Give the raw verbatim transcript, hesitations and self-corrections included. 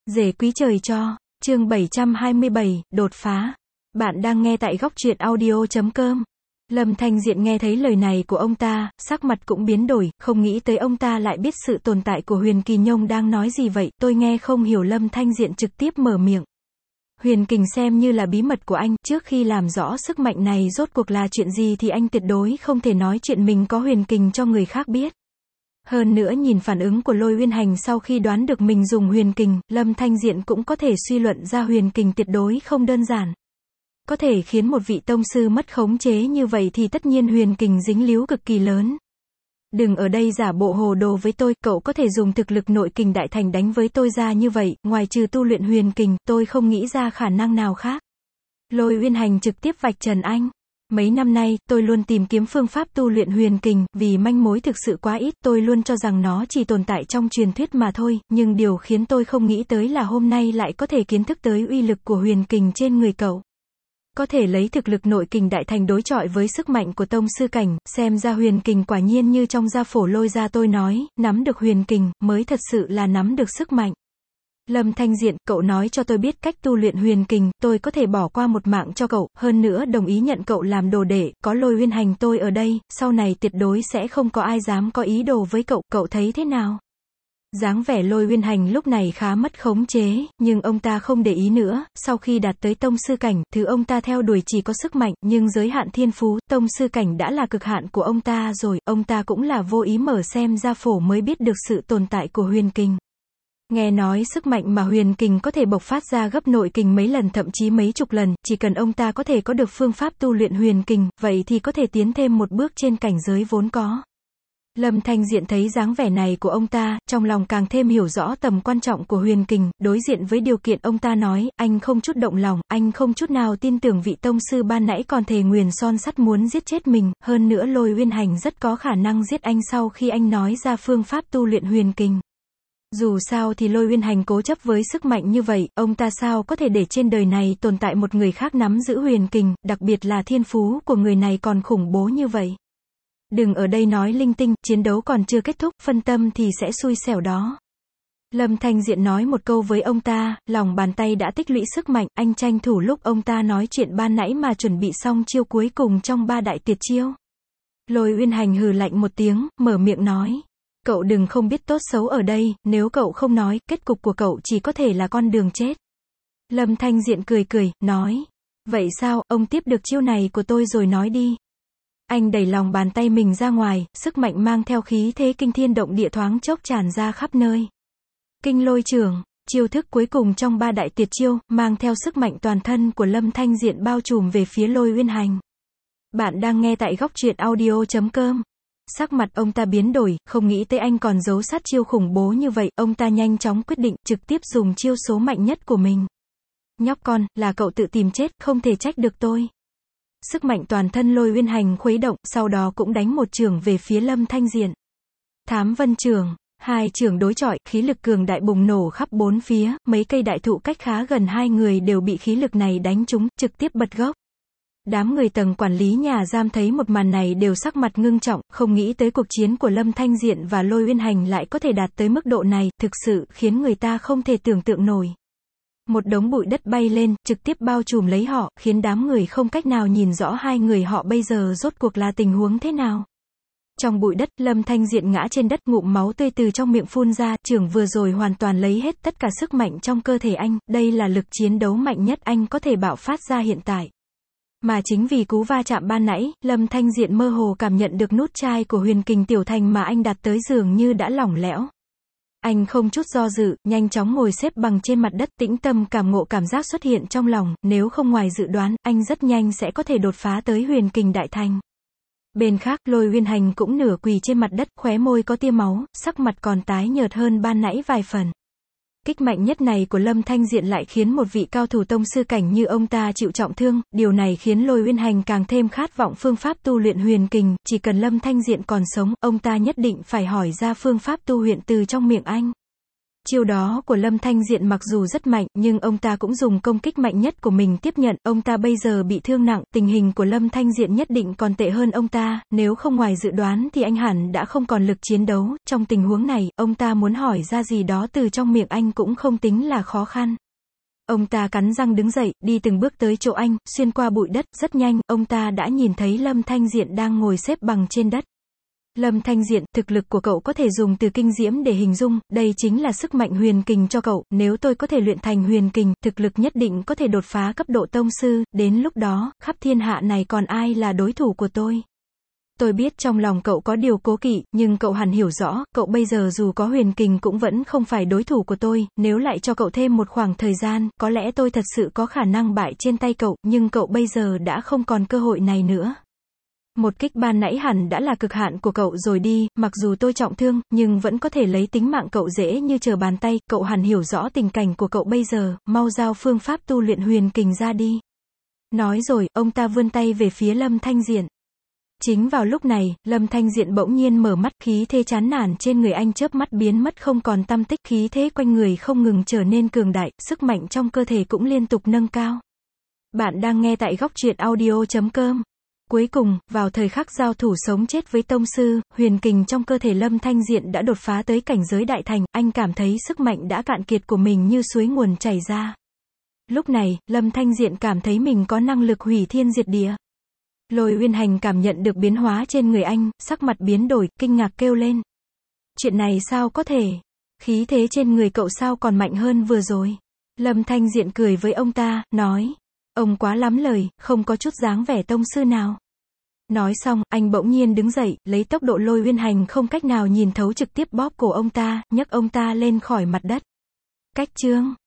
Rể quý trời cho, chương bảy trăm hai mươi bảy, đột phá. Bạn đang nghe tại góc truyện audio chấm com. Lâm Thanh Diện nghe thấy lời này của ông ta, sắc mặt cũng biến đổi, không nghĩ tới ông ta lại biết sự tồn tại của Huyền Kỳ Nhông đang nói gì vậy, tôi nghe không hiểu. Lâm Thanh Diện trực tiếp mở miệng. Huyền Kình xem như là bí mật của anh, trước khi làm rõ sức mạnh này rốt cuộc là chuyện gì thì anh tuyệt đối không thể nói chuyện mình có Huyền Kình cho người khác biết. Hơn nữa nhìn phản ứng của Lôi Uyên Hành sau khi đoán được mình dùng Huyền Kình, Lâm Thanh Diện cũng có thể suy luận ra Huyền Kình tuyệt đối không đơn giản. Có thể khiến một vị tông sư mất khống chế như vậy thì tất nhiên Huyền Kình dính líu cực kỳ lớn. Đừng ở đây giả bộ hồ đồ với tôi, cậu có thể dùng thực lực nội kình đại thành đánh với tôi ra như vậy, ngoài trừ tu luyện Huyền Kình, tôi không nghĩ ra khả năng nào khác. Lôi Uyên Hành trực tiếp vạch trần anh. Mấy năm nay, tôi luôn tìm kiếm phương pháp tu luyện Huyền Kình, vì manh mối thực sự quá ít, tôi luôn cho rằng nó chỉ tồn tại trong truyền thuyết mà thôi, nhưng điều khiến tôi không nghĩ tới là hôm nay lại có thể kiến thức tới uy lực của Huyền Kình trên người cậu. Có thể lấy thực lực nội kình đại thành đối chọi với sức mạnh của tông sư cảnh, xem ra Huyền Kình quả nhiên như trong gia phổ Lôi gia tôi nói, nắm được Huyền Kình, mới thật sự là nắm được sức mạnh. Lâm Thanh Diện, cậu nói cho tôi biết cách tu luyện Huyền Kình, tôi có thể bỏ qua một mạng cho cậu, hơn nữa đồng ý nhận cậu làm đồ đệ, có Lôi Uyên Hành tôi ở đây, sau này tuyệt đối sẽ không có ai dám có ý đồ với cậu, cậu thấy thế nào? Dáng vẻ Lôi Uyên Hành lúc này khá mất khống chế, nhưng ông ta không để ý nữa, sau khi đạt tới tông sư cảnh, thứ ông ta theo đuổi chỉ có sức mạnh, nhưng giới hạn thiên phú, tông sư cảnh đã là cực hạn của ông ta rồi, ông ta cũng là vô ý mở xem gia phổ mới biết được sự tồn tại của Huyền Kình. Nghe nói sức mạnh mà Huyền Kình có thể bộc phát ra gấp nội kình mấy lần thậm chí mấy chục lần, chỉ cần ông ta có thể có được phương pháp tu luyện Huyền Kình, vậy thì có thể tiến thêm một bước trên cảnh giới vốn có. Lâm Thanh Diện thấy dáng vẻ này của ông ta, trong lòng càng thêm hiểu rõ tầm quan trọng của Huyền Kình, đối diện với điều kiện ông ta nói, anh không chút động lòng, anh không chút nào tin tưởng vị tông sư ban nãy còn thề nguyền son sắt muốn giết chết mình, hơn nữa Lôi Uyên Hành rất có khả năng giết anh sau khi anh nói ra phương pháp tu luyện Huyền Kình. Dù sao thì Lôi Uyên Hành cố chấp với sức mạnh như vậy, ông ta sao có thể để trên đời này tồn tại một người khác nắm giữ Huyền Kình, đặc biệt là thiên phú của người này còn khủng bố như vậy. Đừng ở đây nói linh tinh, chiến đấu còn chưa kết thúc, phân tâm thì sẽ xui xẻo đó. Lâm Thanh Diện nói một câu với ông ta, lòng bàn tay đã tích lũy sức mạnh, anh tranh thủ lúc ông ta nói chuyện ban nãy mà chuẩn bị xong chiêu cuối cùng trong ba đại tuyệt chiêu. Lôi Uyên Hành hừ lạnh một tiếng, mở miệng nói. Cậu đừng không biết tốt xấu ở đây, nếu cậu không nói, kết cục của cậu chỉ có thể là con đường chết. Lâm Thanh Diện cười cười, nói. Vậy sao, ông tiếp được chiêu này của tôi rồi nói đi. Anh đẩy lòng bàn tay mình ra ngoài, sức mạnh mang theo khí thế kinh thiên động địa thoáng chốc tràn ra khắp nơi. Kinh Lôi Chưởng, chiêu thức cuối cùng trong ba đại tuyệt chiêu, mang theo sức mạnh toàn thân của Lâm Thanh Diện bao trùm về phía Lôi Uyên Hành. Bạn đang nghe tại góc truyện audio chấm com. Sắc mặt ông ta biến đổi, không nghĩ tới anh còn giấu sát chiêu khủng bố như vậy, ông ta nhanh chóng quyết định, trực tiếp dùng chiêu số mạnh nhất của mình. Nhóc con, là cậu tự tìm chết, không thể trách được tôi. Sức mạnh toàn thân Lôi Uyên Hành khuấy động, sau đó cũng đánh một chưởng về phía Lâm Thanh Diện. Thám Vân Chưởng, hai chưởng đối chọi, khí lực cường đại bùng nổ khắp bốn phía, mấy cây đại thụ cách khá gần hai người đều bị khí lực này đánh trúng, trực tiếp bật gốc. Đám người tầng quản lý nhà giam thấy một màn này đều sắc mặt ngưng trọng, không nghĩ tới cuộc chiến của Lâm Thanh Diện và Lôi Uyên Hành lại có thể đạt tới mức độ này, thực sự khiến người ta không thể tưởng tượng nổi. Một đống bụi đất bay lên, trực tiếp bao trùm lấy họ, khiến đám người không cách nào nhìn rõ hai người họ bây giờ rốt cuộc là tình huống thế nào. Trong bụi đất, Lâm Thanh Diện ngã trên đất, ngụm máu tươi từ trong miệng phun ra, chưởng vừa rồi hoàn toàn lấy hết tất cả sức mạnh trong cơ thể anh, đây là lực chiến đấu mạnh nhất anh có thể bạo phát ra hiện tại. Mà chính vì cú va chạm ban nãy, Lâm Thanh Diện mơ hồ cảm nhận được nút chai của Huyền Kình tiểu thành mà anh đặt tới dường như đã lỏng lẻo. Anh không chút do dự, nhanh chóng ngồi xếp bằng trên mặt đất, tĩnh tâm cảm ngộ cảm giác xuất hiện trong lòng, nếu không ngoài dự đoán, anh rất nhanh sẽ có thể đột phá tới Huyền Kình đại thành. Bên khác, Lôi Uyên Hành cũng nửa quỳ trên mặt đất, khóe môi có tia máu, sắc mặt còn tái nhợt hơn ban nãy vài phần. Kích mạnh nhất này của Lâm Thanh Diện lại khiến một vị cao thủ tông sư cảnh như ông ta chịu trọng thương, điều này khiến Lôi Uyên Hành càng thêm khát vọng phương pháp tu luyện Huyền Kình, chỉ cần Lâm Thanh Diện còn sống, ông ta nhất định phải hỏi ra phương pháp tu luyện từ trong miệng anh. Chiêu đó của Lâm Thanh Diện mặc dù rất mạnh, nhưng ông ta cũng dùng công kích mạnh nhất của mình tiếp nhận, ông ta bây giờ bị thương nặng, tình hình của Lâm Thanh Diện nhất định còn tệ hơn ông ta, nếu không ngoài dự đoán thì anh hẳn đã không còn lực chiến đấu, trong tình huống này, ông ta muốn hỏi ra gì đó từ trong miệng anh cũng không tính là khó khăn. Ông ta cắn răng đứng dậy, đi từng bước tới chỗ anh, xuyên qua bụi đất, rất nhanh, ông ta đã nhìn thấy Lâm Thanh Diện đang ngồi xếp bằng trên đất. Lâm Thanh Diện, thực lực của cậu có thể dùng từ kinh diễm để hình dung, đây chính là sức mạnh huyền kình cho cậu, nếu tôi có thể luyện thành huyền kình, thực lực nhất định có thể đột phá cấp độ tông sư, đến lúc đó, khắp thiên hạ này còn ai là đối thủ của tôi. Tôi biết trong lòng cậu có điều cố kỵ, nhưng cậu hẳn hiểu rõ, cậu bây giờ dù có huyền kình cũng vẫn không phải đối thủ của tôi, nếu lại cho cậu thêm một khoảng thời gian, có lẽ tôi thật sự có khả năng bại trên tay cậu, nhưng cậu bây giờ đã không còn cơ hội này nữa. Một kích ban nãy hẳn đã là cực hạn của cậu rồi đi, mặc dù tôi trọng thương, nhưng vẫn có thể lấy tính mạng cậu dễ như trở bàn tay, cậu hẳn hiểu rõ tình cảnh của cậu bây giờ, mau giao phương pháp tu luyện huyền kình ra đi. Nói rồi, ông ta vươn tay về phía Lâm Thanh Diện. Chính vào lúc này, Lâm Thanh Diện bỗng nhiên mở mắt, khí thế chán nản trên người anh chớp mắt biến mất không còn tăm tích, khí thế quanh người không ngừng trở nên cường đại, sức mạnh trong cơ thể cũng liên tục nâng cao. Bạn đang nghe tại góc truyện audio chấm com. Cuối cùng, vào thời khắc giao thủ sống chết với tông sư, huyền kình trong cơ thể Lâm Thanh Diện đã đột phá tới cảnh giới đại thành, anh cảm thấy sức mạnh đã cạn kiệt của mình như suối nguồn chảy ra. Lúc này, Lâm Thanh Diện cảm thấy mình có năng lực hủy thiên diệt địa. Lôi Uyên Hành cảm nhận được biến hóa trên người anh, sắc mặt biến đổi, kinh ngạc kêu lên. Chuyện này sao có thể? Khí thế trên người cậu sao còn mạnh hơn vừa rồi? Lâm Thanh Diện cười với ông ta, nói. Ông quá lắm lời, không có chút dáng vẻ tông sư nào. Nói xong, anh bỗng nhiên đứng dậy, lấy tốc độ Lôi Uyên Hành không cách nào nhìn thấu trực tiếp bóp cổ ông ta, nhấc ông ta lên khỏi mặt đất. Cách chương